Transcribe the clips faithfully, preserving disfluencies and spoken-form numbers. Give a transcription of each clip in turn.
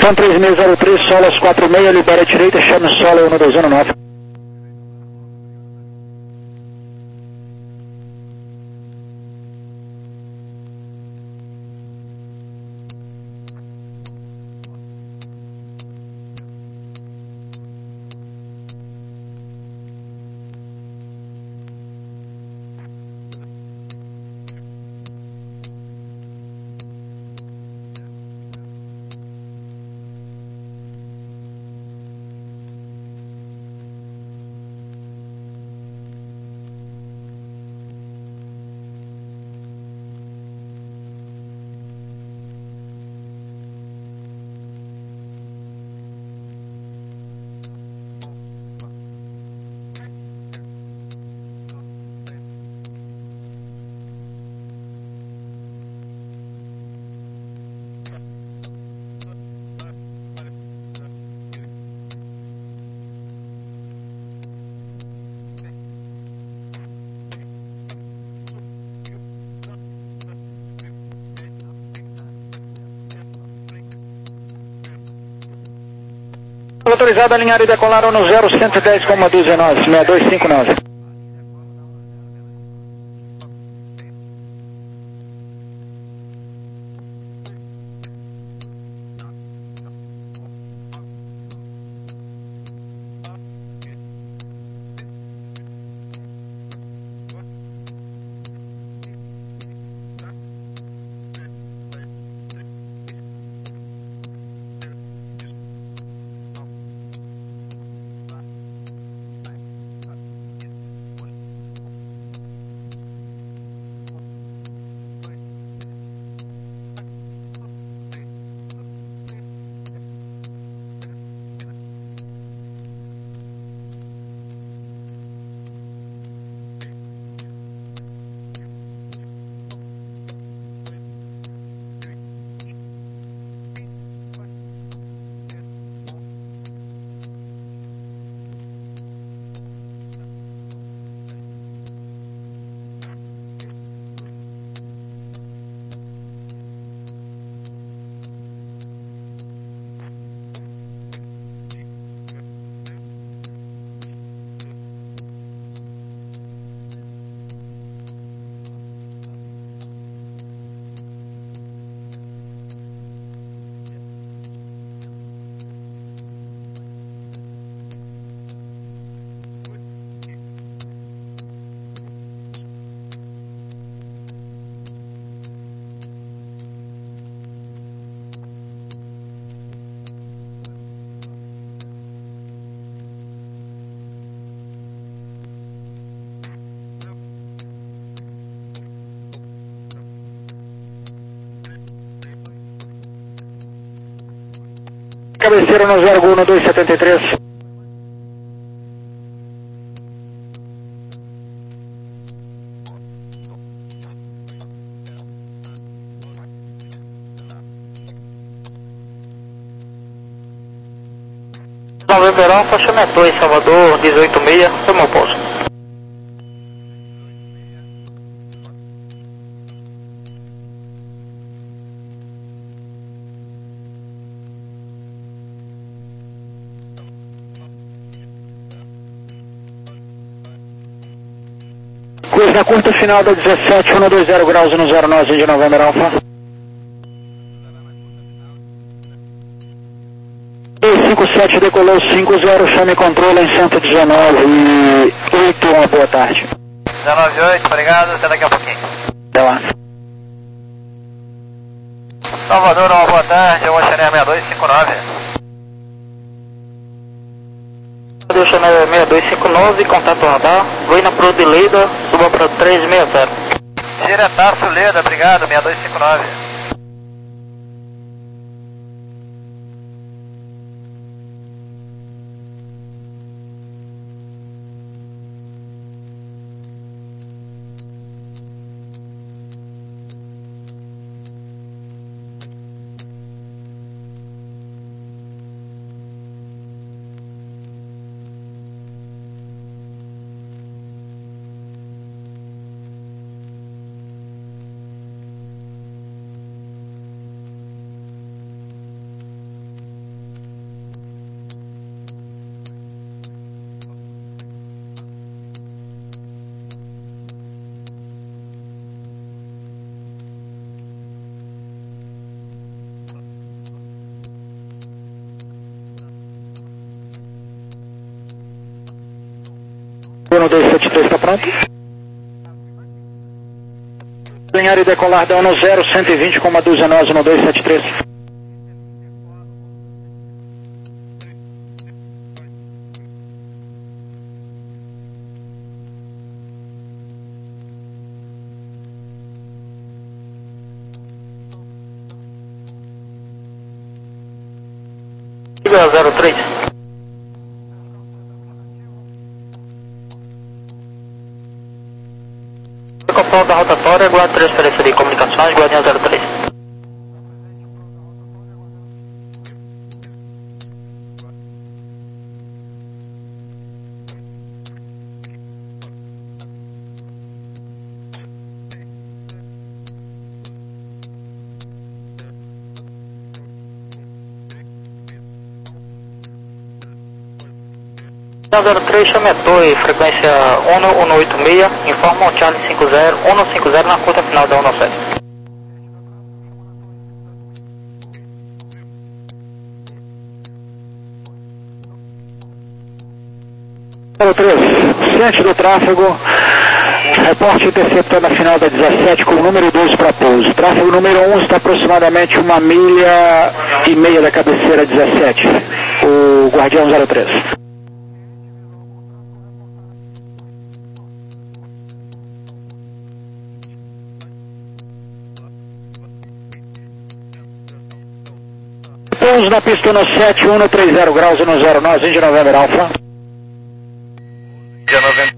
São três seis zero três, Solas quatro seis, libera a direita, chame Sola um dois zero nove. Autorizado a alinhar e decolar no zero cento e dez, dezenove, seis dois cinco nove. Cabeceira no zero um dois sete três. Novembro Alfa, chame dois, Salvador, dezoito seis, foi meu posto. Cruz na curta final da dezessete, um dois zero graus no zero nove de Novembro Alfa. dois cinco sete decolou cinco zero, chame controle em cento e dezenove e oito, uma boa tarde. dezenove oito, obrigado, até daqui a pouquinho. Até lá. Salvador, uma boa tarde, eu vou chamar seis dois cinco nove. Eu chamei seis dois cinco nove, contato radar, Goiânia Pro de Leda, suba para três seis zero. Diretaço Leda, obrigado, seis dois cinco nove. no dois sete três, está pronto? Alinhar e decolar da um zero, cento e vinte, com a dúzia nós no dois sete três. zero três. Controle da rotatória, guarda transferência de comunicações, Guardião zero três. zero três, chame a torre, frequência um um oito seis, informa o Charlie cinco zero, um cinco zero na curta final da um sete. zero três, ciente do tráfego, reporte interceptando a final da dezessete com o número dois para pouso. Tráfego número um está aproximadamente uma milha e meia da cabeceira dezessete, o Guardião zero três. Pouso na pista no sete um três zero graus e no zero nove, Índia November Alpha. Índia November.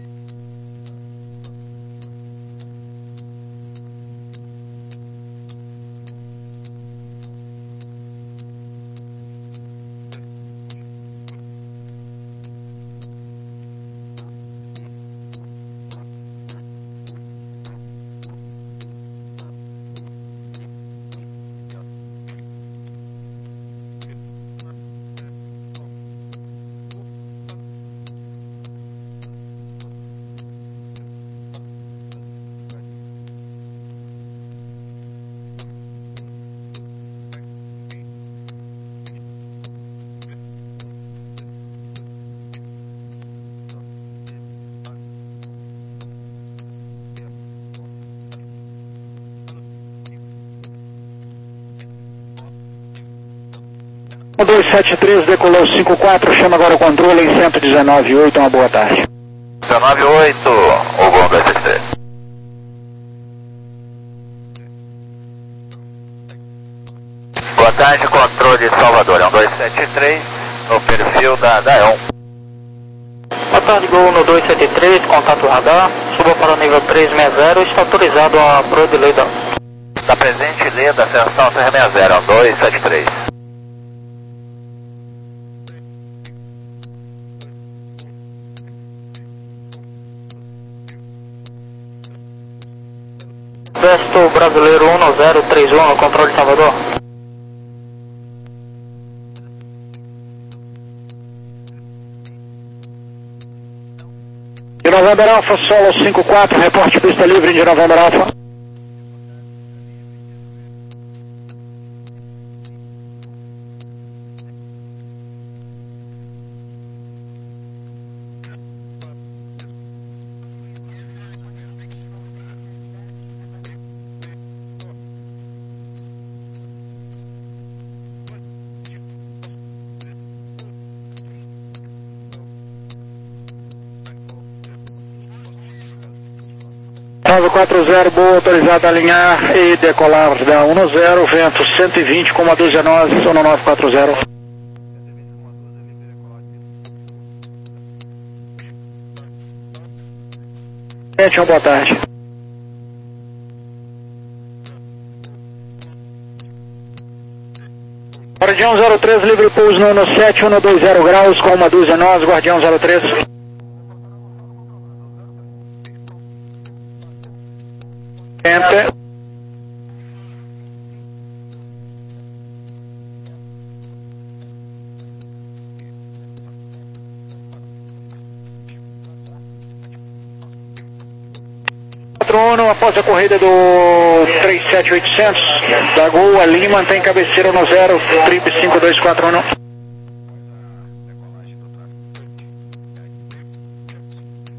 dois sete três, decolou cinco quatro, chama agora o controle em cento e dezenove ponto oito, uma boa tarde. dezenove ponto oito, o Gol dois sete três. Boa tarde, controle de Salvador, é um dois sete três, no perfil da, da E O N. Boa tarde, Gol no dois sete três, contato radar, suba para o nível trezentos e sessenta, está autorizado a pro de Leda. Está presente Leda, ascensão trezentos e sessenta, é um dois sete três. Exército Brasileiro um zero três um, no controle de Salvador. De November Alpha, solo cinco quatro, reporte pista livre de November Alpha. nove quatro zero, boa, autorizado a alinhar e decolar da um zero, vento cento e vinte, com a dúzia nós, sono nove quatro zero. Gente, uma boa tarde. Guardião zero três, livre pouso no sete um dois zero graus, com uma dúzia nós, Guardião zero três. Enter. quatro um, após a corrida do três sete oitocentos, da Gol a Lima, mantém cabeceira no zero, trip cinco dois quatro um.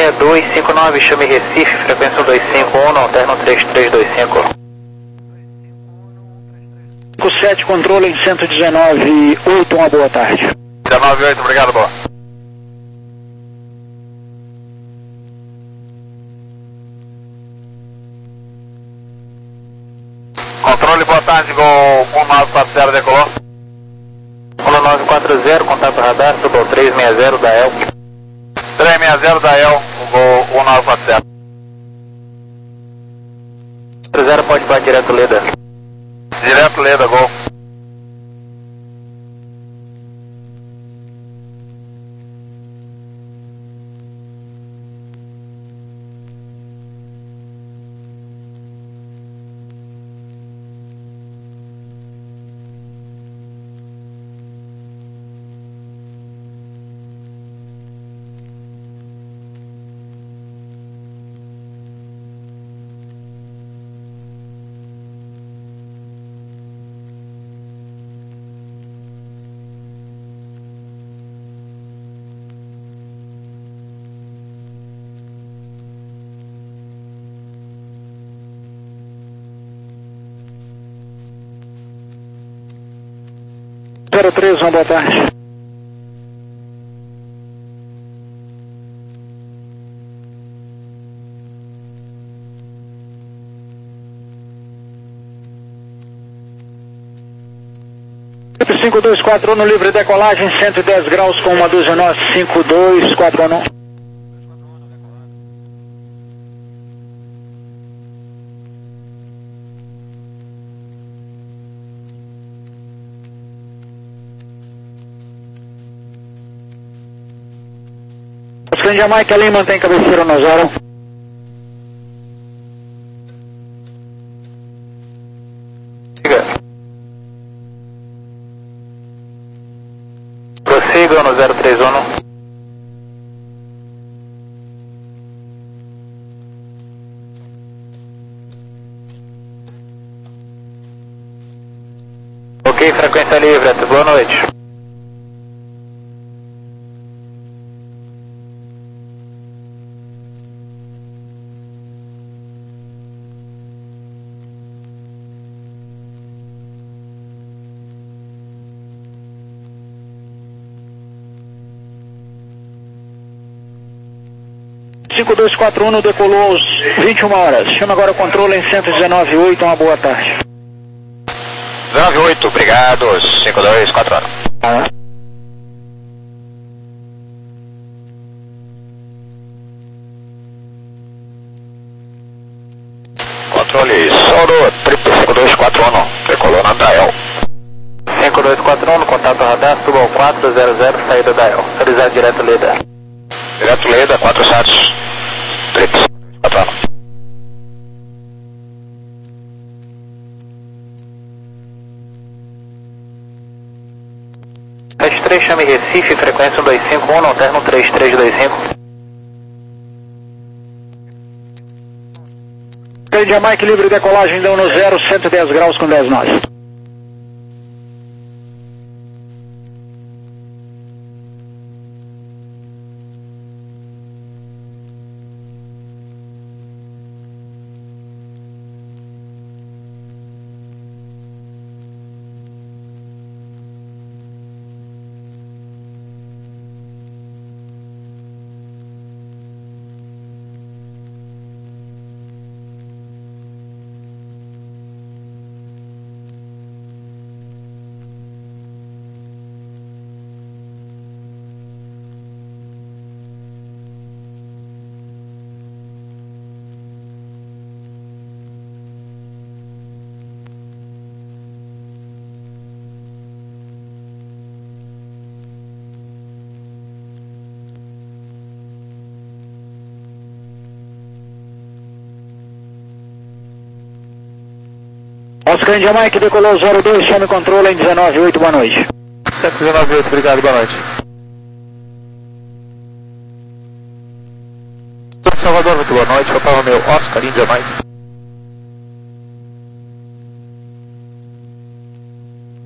seis dois cinco nove, chame Recife, frequência dois cinco um, alterno três três dois cinco. cinco sete, controle em cento e dezenove oito, uma boa tarde. dezenove oito, obrigado, boa. Controle, boa tarde, Gol um nove quatro zero, decolou. um nove quatro zero, contato radar, Gol três seis zero da E L. três seis zero da E L, Gol um nove quatro zero. quatro zero pode bater direto Leda. Direto Leda, Gol. zero três, uma boa tarde. cinco dois quatro no livre decolagem, cento e dez graus com uma dúzia nós, cinco dois quatro um. Oscar Jamaica Lima, mantém cabeceira no zero. Prossiga no zero três um. Ok, frequência livre, boa noite. cinco dois quatro um decolou às vinte e uma horas. Chama agora o controle em cento e dezenove oito, uma boa tarde. dezenove oito, obrigado, cinco dois quatro um. Ah. Controle Soro, triplo cinco dois quatro um, decolou na D A E L. cinco dois quatro um, no contato radar, suba ao quatro zero zero, saída da E L. Autorizado direto Leda. Direto Leda, quatro satos, triplo cinco dois quatro um. sete três, chame Recife, frequência dois cinco um, alterno três três dois cinco. Jamaica livre decolagem, dão no zero, cento e dez graus com dez nós. Oscar Jamaica decolou zero dois, chame controle em dezenove oito, boa noite. cento e dezenove oito, obrigado, boa noite. Salvador, muito boa noite, Papai Romeu, Oscar em Jamaica.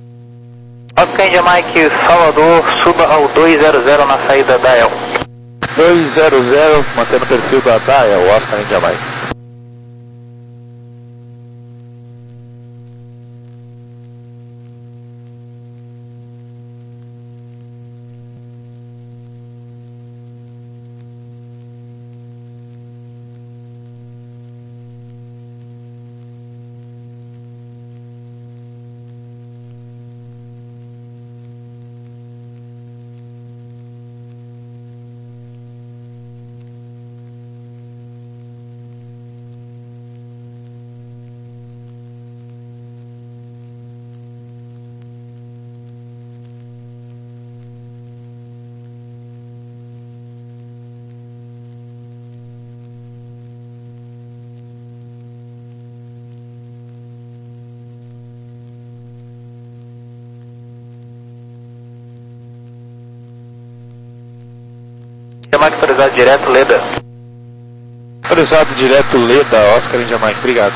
Oscar em Jamaica, Salvador, suba ao dois zero zero na saída da E L. dois zero zero, mantendo o perfil da D A E, o Oscar em Jamaica. Jamaica autorizado direto, Leda. Autorizado direto, Leda, Oscar em Jamaica, obrigado.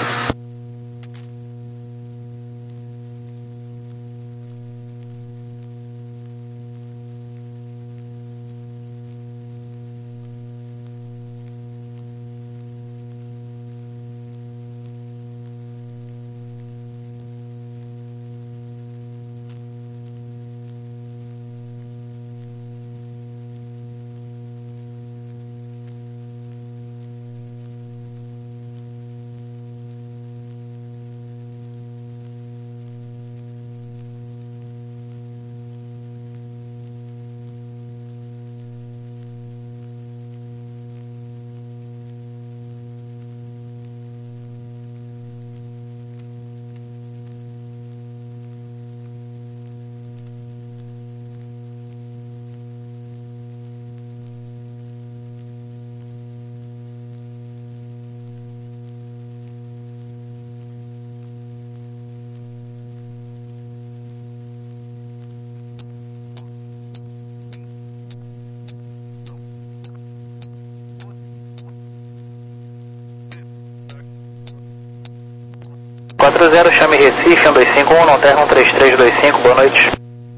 quatro zero, chame Recife, um dois cinco um, não terra um três três dois cinco, boa noite.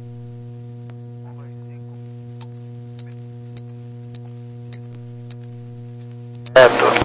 Certo.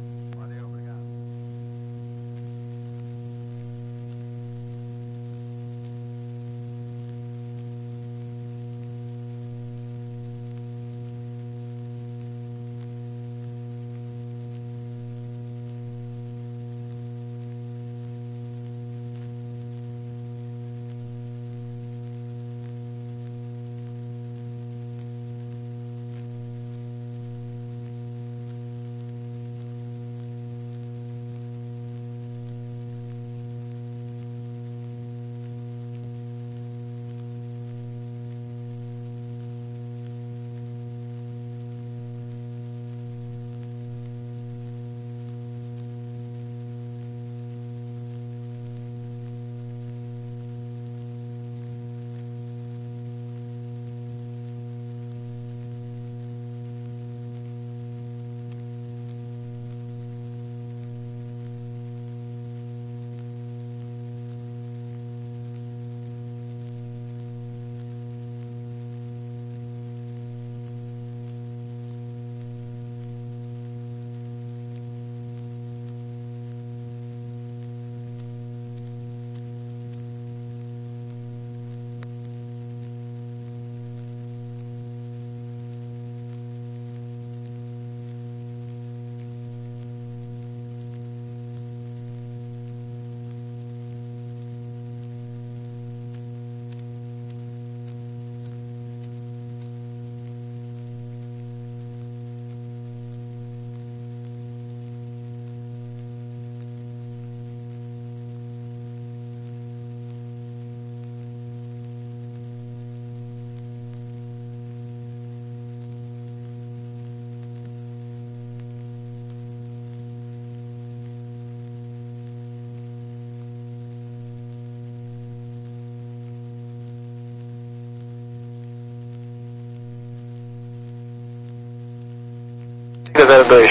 zero dois.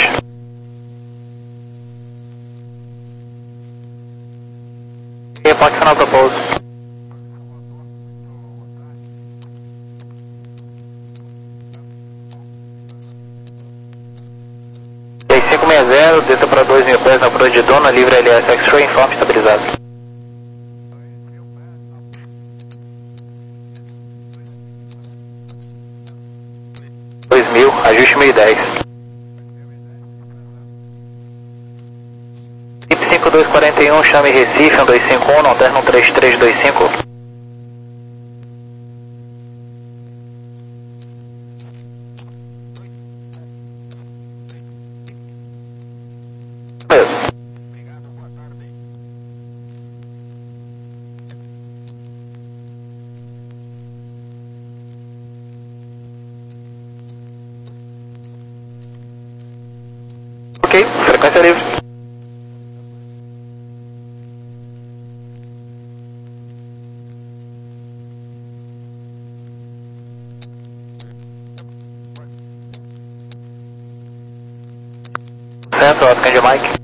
Reporte final para pouso. Romeo, desça para dois mil pés na altura de Dona, livre L S X-Ray, informe estabilizado. dois mil, ajuste mil e dez. cinco dois quatro um, chame Recife, um dois cinco um, não terno um três três dois cinco. Ok, frequência livre. Centro, Oscar de Mike.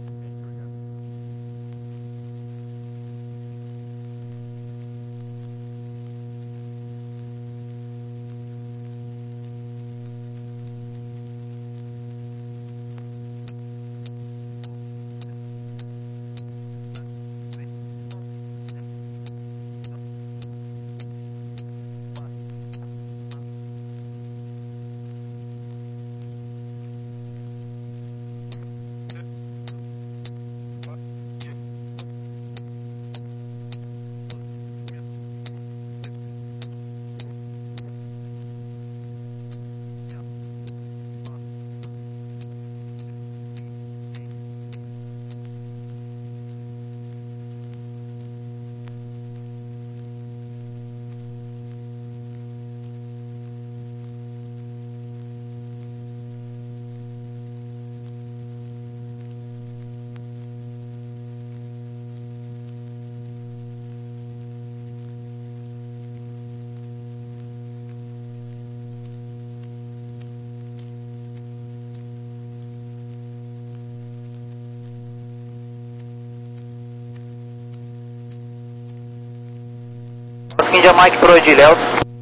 Oscar de Mike pro Edilhel.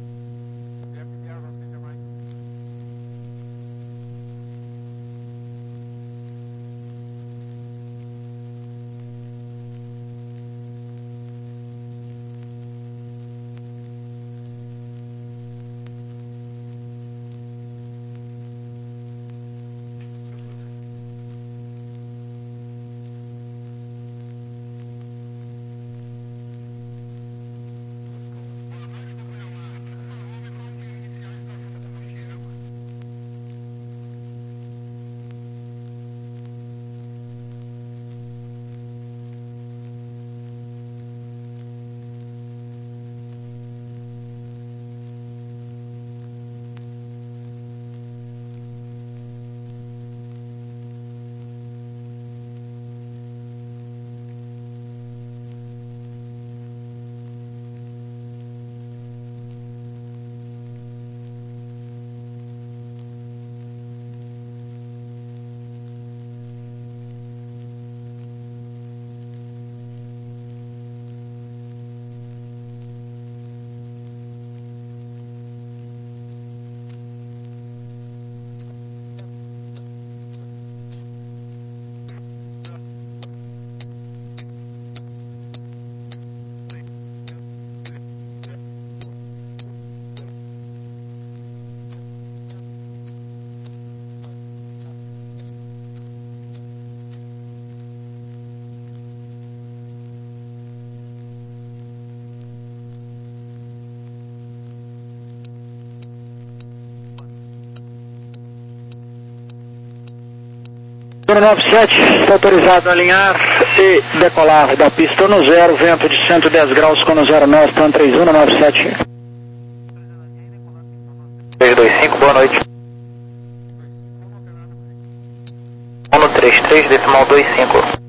noventa e sete, está autorizado a alinhar e decolar da pista no zero, vento de cento e dez graus com no zero nove, TAM três um nove sete. três dois cinco, boa noite. um três três, decimal dois cinco.